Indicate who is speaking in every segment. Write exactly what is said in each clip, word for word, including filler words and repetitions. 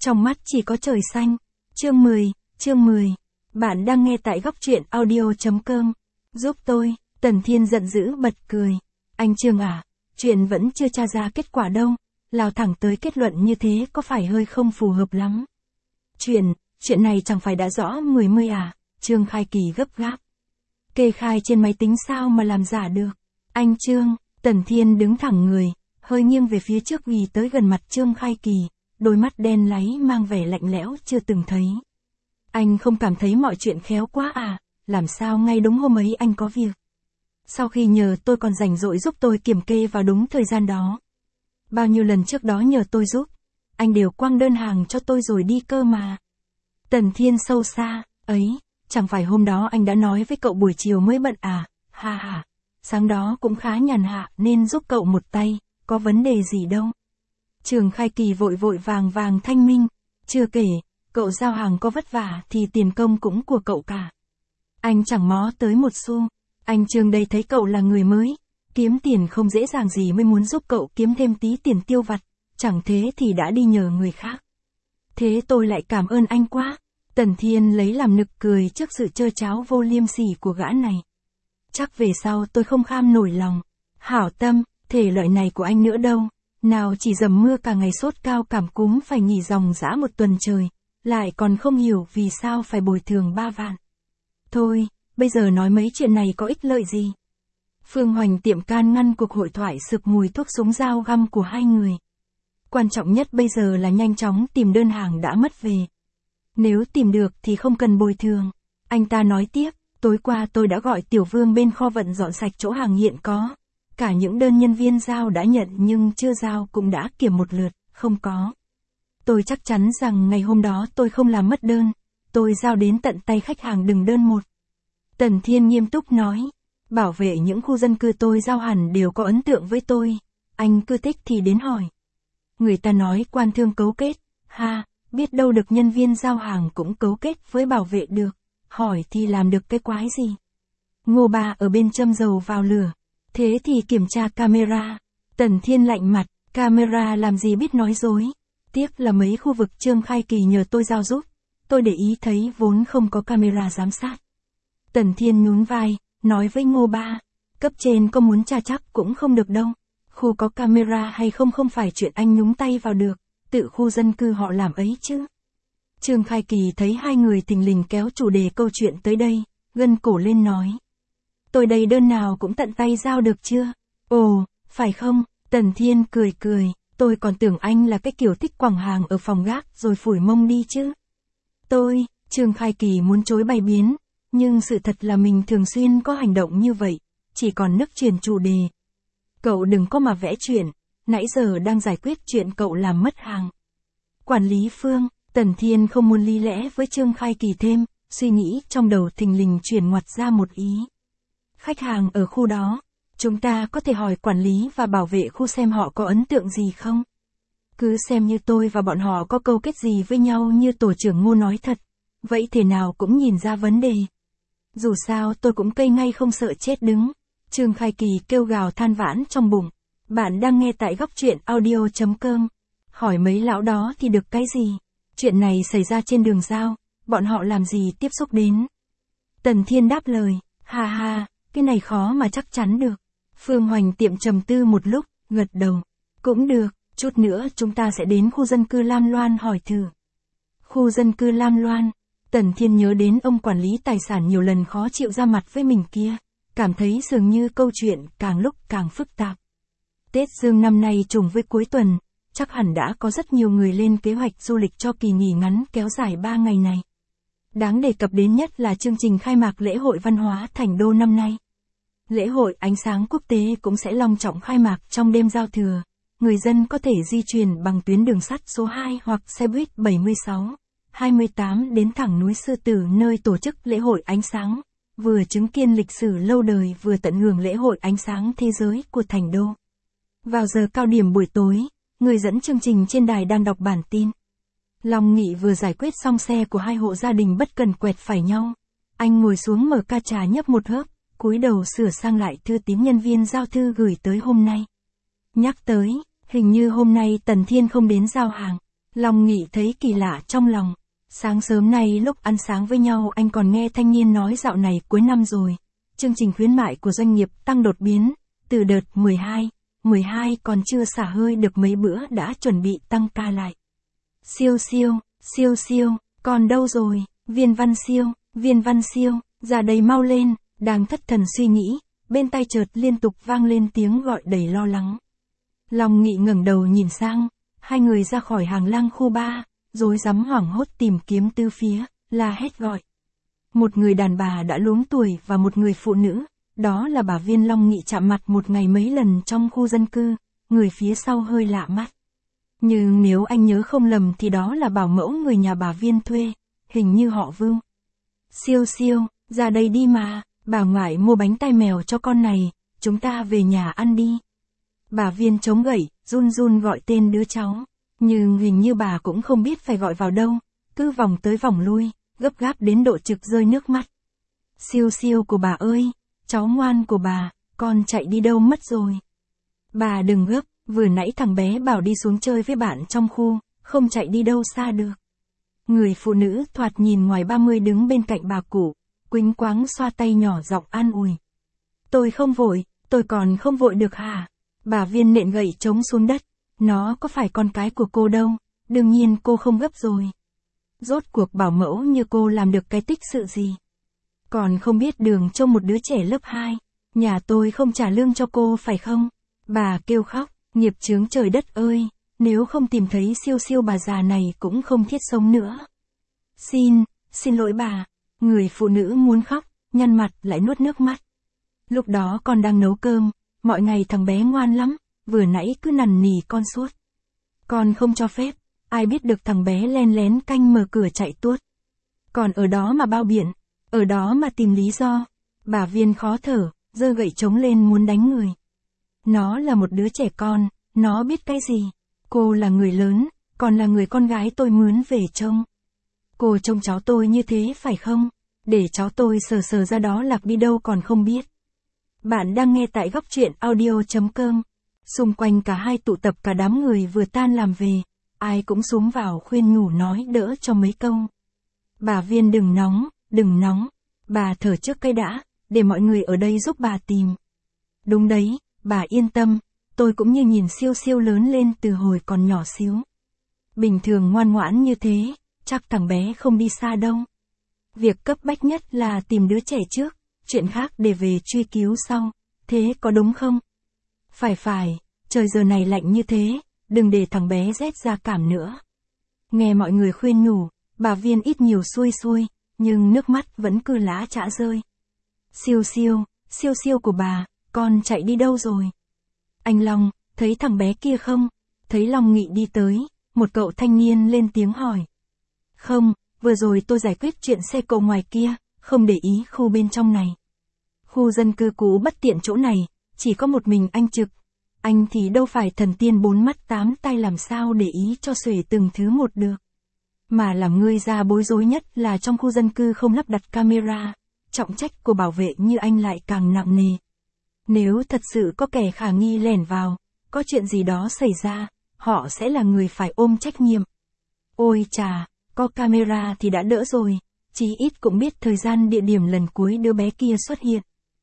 Speaker 1: Trong mắt chỉ có trời xanh. Chương mười, chương mười. Bạn đang nghe tại góc truyện audio.com. Giúp tôi, Tần Thiên giận dữ bật cười. Anh Trương à, chuyện vẫn chưa tra ra kết quả đâu, lao thẳng tới kết luận như thế có phải hơi không phù hợp lắm. Chuyện, chuyện này chẳng phải đã rõ mười mươi à, Trương Khai Kỳ gấp gáp. Kê khai trên máy tính sao mà làm giả được. Anh Trương, Tần Thiên đứng thẳng người, hơi nghiêng về phía trước vì tới gần mặt Trương Khai Kỳ, đôi mắt đen láy mang vẻ lạnh lẽo chưa từng thấy. Anh không cảm thấy mọi chuyện khéo quá à, làm sao ngay đúng hôm ấy anh có việc. Sau khi nhờ tôi còn rảnh rỗi giúp tôi kiểm kê vào đúng thời gian đó. Bao nhiêu lần trước đó nhờ tôi giúp, anh đều quăng đơn hàng cho tôi rồi đi cơ mà. Tần Thiên sâu xa, ấy, chẳng phải hôm đó anh đã nói với cậu buổi chiều mới bận à, ha ha, sáng đó cũng khá nhàn hạ nên giúp cậu một tay, có vấn đề gì đâu. Trương Khai Kỳ vội vội vàng vàng thanh minh, chưa kể, cậu giao hàng có vất vả thì tiền công cũng của cậu cả. Anh chẳng mó tới một xu, anh Trương đây thấy cậu là người mới, kiếm tiền không dễ dàng gì mới muốn giúp cậu kiếm thêm tí tiền tiêu vặt, chẳng thế thì đã đi nhờ người khác. Thế tôi lại cảm ơn anh quá. Tần Thiên lấy làm nực cười trước sự trơ tráo vô liêm sỉ của gã này. Chắc về sau tôi không kham nổi lòng. Hảo tâm, thể loại này của anh nữa đâu. Nào chỉ dầm mưa cả ngày sốt cao cảm cúm phải nghỉ dòng dã một tuần trời. Lại còn không hiểu vì sao phải bồi thường ba vạn. Thôi, bây giờ nói mấy chuyện này có ích lợi gì. Phương Hoành tiệm can ngăn cuộc hội thoại sực mùi thuốc súng dao găm của hai người. Quan trọng nhất bây giờ là nhanh chóng tìm đơn hàng đã mất về. Nếu tìm được thì không cần bồi thường. Anh ta nói tiếp, tối qua tôi đã gọi Tiểu Vương bên kho vận dọn sạch chỗ hàng hiện có. Cả những đơn nhân viên giao đã nhận nhưng chưa giao cũng đã kiểm một lượt, không có. Tôi chắc chắn rằng ngày hôm đó tôi không làm mất đơn, tôi giao đến tận tay khách hàng từng đơn một. Tần Thiên nghiêm túc nói, bảo vệ những khu dân cư tôi giao hẳn đều có ấn tượng với tôi, anh cứ thích thì đến hỏi. Người ta nói quan thương cấu kết, ha, biết đâu được nhân viên giao hàng cũng cấu kết với bảo vệ được, hỏi thì làm được cái quái gì. Ngô Ba ở bên châm dầu vào lửa, thế thì kiểm tra camera. Tần Thiên lạnh mặt, camera làm gì biết nói dối. Tiếc là mấy khu vực Trương Khai Kỳ nhờ tôi giao giúp, tôi để ý thấy vốn không có camera giám sát. Tần Thiên nhún vai, nói với Ngô Ba, cấp trên có muốn tra chắc cũng không được đâu. Khu có camera hay không không phải chuyện anh nhúng tay vào được, tự khu dân cư họ làm ấy chứ. Trương Khai Kỳ thấy hai người thình lình kéo chủ đề câu chuyện tới đây, gân cổ lên nói. Tôi đây đơn nào cũng tận tay giao được chưa? Ồ, phải không? Tần Thiên cười cười, tôi còn tưởng anh là cái kiểu thích quẳng hàng ở phòng gác rồi phủi mông đi chứ. Tôi, Trương Khai Kỳ muốn chối bày biến, nhưng sự thật là mình thường xuyên có hành động như vậy, chỉ còn nức chuyển chủ đề. Cậu đừng có mà vẽ chuyện, nãy giờ đang giải quyết chuyện cậu làm mất hàng. Quản lý Phương, Tần Thiên không muốn lý lẽ với Trương Khai Kỳ thêm, suy nghĩ trong đầu thình lình chuyển ngoặt ra một ý. Khách hàng ở khu đó, chúng ta có thể hỏi quản lý và bảo vệ khu xem họ có ấn tượng gì không? Cứ xem như tôi và bọn họ có câu kết gì với nhau như tổ trưởng Ngô nói thật, vậy thế nào cũng nhìn ra vấn đề. Dù sao tôi cũng cây ngay không sợ chết đứng. Trương Khai Kỳ kêu gào than vãn trong bụng. Bạn đang nghe tại góc truyện audio.com. Hỏi mấy lão đó thì được cái gì? Chuyện này xảy ra trên đường giao, bọn họ làm gì tiếp xúc đến? Tần Thiên đáp lời, ha ha, cái này khó mà chắc chắn được. Phương Hoành tiệm trầm tư một lúc, gật đầu. Cũng được, chút nữa chúng ta sẽ đến khu dân cư Lam Loan hỏi thử. Khu dân cư Lam Loan, Tần Thiên nhớ đến ông quản lý tài sản nhiều lần khó chịu ra mặt với mình kia. Cảm thấy dường như câu chuyện càng lúc càng phức tạp. Tết Dương năm nay trùng với cuối tuần, chắc hẳn đã có rất nhiều người lên kế hoạch du lịch cho kỳ nghỉ ngắn kéo dài ba ngày này. Đáng đề cập đến nhất là chương trình khai mạc lễ hội văn hóa Thành Đô năm nay. Lễ hội ánh sáng quốc tế cũng sẽ long trọng khai mạc trong đêm giao thừa. Người dân có thể di chuyển bằng tuyến đường sắt số hai hoặc xe buýt bảy mươi sáu, hai mươi tám đến thẳng núi Sư Tử nơi tổ chức lễ hội ánh sáng. Vừa chứng kiến lịch sử lâu đời vừa tận hưởng lễ hội ánh sáng thế giới của Thành Đô. Vào giờ cao điểm buổi tối, người dẫn chương trình trên đài đang đọc bản tin. Long Nghị vừa giải quyết xong xe của hai hộ gia đình bất cần quẹt phải nhau. Anh ngồi xuống mở ca trà nhấp một hớp, cúi đầu sửa sang lại thư tín nhân viên giao thư gửi tới hôm nay. Nhắc tới, hình như hôm nay Tần Thiên không đến giao hàng. Long Nghị thấy kỳ lạ trong lòng. Sáng sớm nay lúc ăn sáng với nhau anh còn nghe thanh niên nói dạo này cuối năm rồi. Chương trình khuyến mại của doanh nghiệp tăng đột biến. Từ đợt mười hai, mười hai còn chưa xả hơi được mấy bữa đã chuẩn bị tăng ca lại. Siêu siêu, siêu siêu, còn đâu rồi, Viên Văn Siêu, Viên Văn Siêu, ra đây mau lên, đang thất thần suy nghĩ, bên tai chợt liên tục vang lên tiếng gọi đầy lo lắng. Long Nghị ngẩng đầu nhìn sang, hai người ra khỏi hàng lang khu ba, rối rắm hoảng hốt tìm kiếm tứ phía, la hét gọi. Một người đàn bà đã luống tuổi và một người phụ nữ, đó là bà Viên Long Nghị chạm mặt một ngày mấy lần trong khu dân cư, người phía sau hơi lạ mắt. Nhưng nếu anh nhớ không lầm thì đó là bảo mẫu người nhà bà Viên thuê, hình như họ Vưu. Siêu siêu, ra đây đi mà, bà ngoại mua bánh tai mèo cho con này, chúng ta về nhà ăn đi. Bà Viên chống gậy, run run gọi tên đứa cháu, nhưng hình như bà cũng không biết phải gọi vào đâu, cứ vòng tới vòng lui, gấp gáp đến độ trực rơi nước mắt. Siêu siêu của bà ơi, cháu ngoan của bà, con chạy đi đâu mất rồi. Bà đừng gấp, vừa nãy thằng bé bảo đi xuống chơi với bạn trong khu, không chạy đi đâu xa được. Người phụ nữ thoạt nhìn ngoài ba mươi đứng bên cạnh bà cụ, quỳnh quáng xoa tay nhỏ giọng an ủi. Tôi không vội, tôi còn không vội được hả? Bà Viên nện gậy trống xuống đất, nó có phải con cái của cô đâu, đương nhiên cô không gấp rồi. Rốt cuộc bảo mẫu như cô làm được cái tích sự gì? Còn không biết đường cho một đứa trẻ lớp hai, nhà tôi không trả lương cho cô phải không? Bà kêu khóc, nghiệp chướng trời đất ơi, nếu không tìm thấy siêu siêu bà già này cũng không thiết sống nữa. Xin, xin lỗi bà, người phụ nữ muốn khóc, nhăn mặt lại nuốt nước mắt. Lúc đó con đang nấu cơm, mọi ngày thằng bé ngoan lắm, vừa nãy cứ nằn nỉ con suốt. Con không cho phép, ai biết được thằng bé len lén canh mở cửa chạy tuốt. Còn ở đó mà bao biện, ở đó mà tìm lý do. Bà Viên khó thở, giơ gậy trống lên muốn đánh người. Nó là một đứa trẻ con, nó biết cái gì. Cô là người lớn, còn là người con gái tôi mướn về trông. Cô trông cháu tôi như thế phải không? Để cháu tôi sờ sờ ra đó lạc đi đâu còn không biết. Bạn đang nghe tại góc truyện audio chấm com. Xung quanh cả hai tụ tập cả đám người vừa tan làm về, ai cũng xuống vào khuyên nhủ nói đỡ cho mấy câu. Bà Viên đừng nóng, đừng nóng, bà thở trước cái đã, để mọi người ở đây giúp bà tìm. Đúng đấy, bà yên tâm, tôi cũng như nhìn siêu siêu lớn lên từ hồi còn nhỏ xíu. Bình thường ngoan ngoãn như thế, chắc thằng bé không đi xa đâu. Việc cấp bách nhất là tìm đứa trẻ trước, chuyện khác để về truy cứu sau, thế có đúng không? Phải phải, trời giờ này lạnh như thế, đừng để thằng bé rét ra cảm nữa. Nghe mọi người khuyên nhủ, bà Viên ít nhiều xuôi xuôi, nhưng nước mắt vẫn cứ lã chã rơi. Siêu siêu, siêu siêu của bà, con chạy đi đâu rồi? Anh Long, thấy thằng bé kia không? Thấy Long Nghị đi tới, một cậu thanh niên lên tiếng hỏi. Không, vừa rồi tôi giải quyết chuyện xe cộ ngoài kia, không để ý khu bên trong này. Khu dân cư cũ bất tiện chỗ này, chỉ có một mình anh trực. Anh thì đâu phải thần tiên bốn mắt tám tay làm sao để ý cho xuể từng thứ một được. Mà làm ngươi ra bối rối nhất là trong khu dân cư không lắp đặt camera, trọng trách của bảo vệ như anh lại càng nặng nề. Nếu thật sự có kẻ khả nghi lẻn vào, có chuyện gì đó xảy ra, họ sẽ là người phải ôm trách nhiệm. Ôi chà, có camera thì đã đỡ rồi, chí ít cũng biết thời gian địa điểm lần cuối đứa bé kia xuất hiện.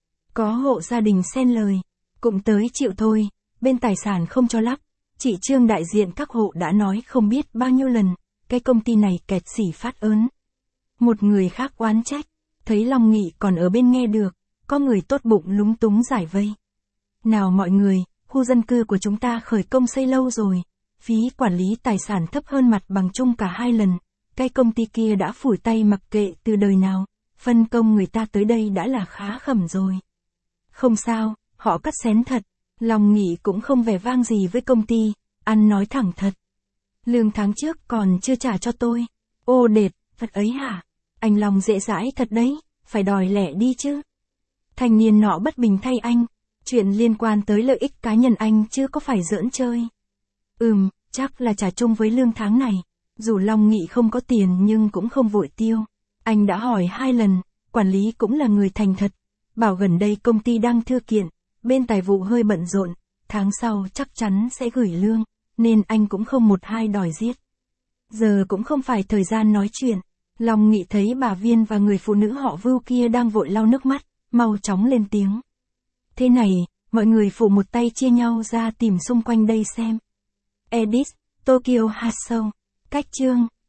Speaker 1: Có hộ gia đình xen lời, cũng tới chịu thôi, bên tài sản không cho lắp, chị Trương đại diện các hộ đã nói không biết bao nhiêu lần, cái công ty này kẹt xỉ phát ớn. Một người khác oán trách, thấy Long Nghị còn ở bên nghe được, có người tốt bụng lúng túng giải vây. Nào mọi người, khu dân cư của chúng ta khởi công xây lâu rồi, phí quản lý tài sản thấp hơn mặt bằng chung cả hai lần, cái công ty kia đã phủi tay mặc kệ từ đời nào, phân công người ta tới đây đã là khá khẩm rồi. Không sao, họ cắt xén thật, Long Nghị cũng không vẻ vang gì với công ty, ăn nói thẳng thật. Lương tháng trước còn chưa trả cho tôi. Ô đệt, vật ấy hả? Anh Long dễ dãi thật đấy, phải đòi lẻ đi chứ. Thanh niên nọ bất bình thay anh, chuyện liên quan tới lợi ích cá nhân anh chứ có phải giỡn chơi. Ừm, chắc là trả chung với lương tháng này. Dù Long Nghị không có tiền nhưng cũng không vội tiêu. Anh đã hỏi hai lần, quản lý cũng là người thành thật. Bảo gần đây công ty đang thư kiện, bên tài vụ hơi bận rộn, tháng sau chắc chắn sẽ gửi lương, nên anh cũng không một hai đòi giết. Giờ cũng không phải thời gian nói chuyện. Long Nghị thấy bà Viên và người phụ nữ họ Vưu kia đang vội lau nước mắt, mau chóng lên tiếng. Thế này, mọi người phụ một tay chia nhau ra tìm xung quanh đây xem. Edit, Tokyo Hot Show. Cách chương.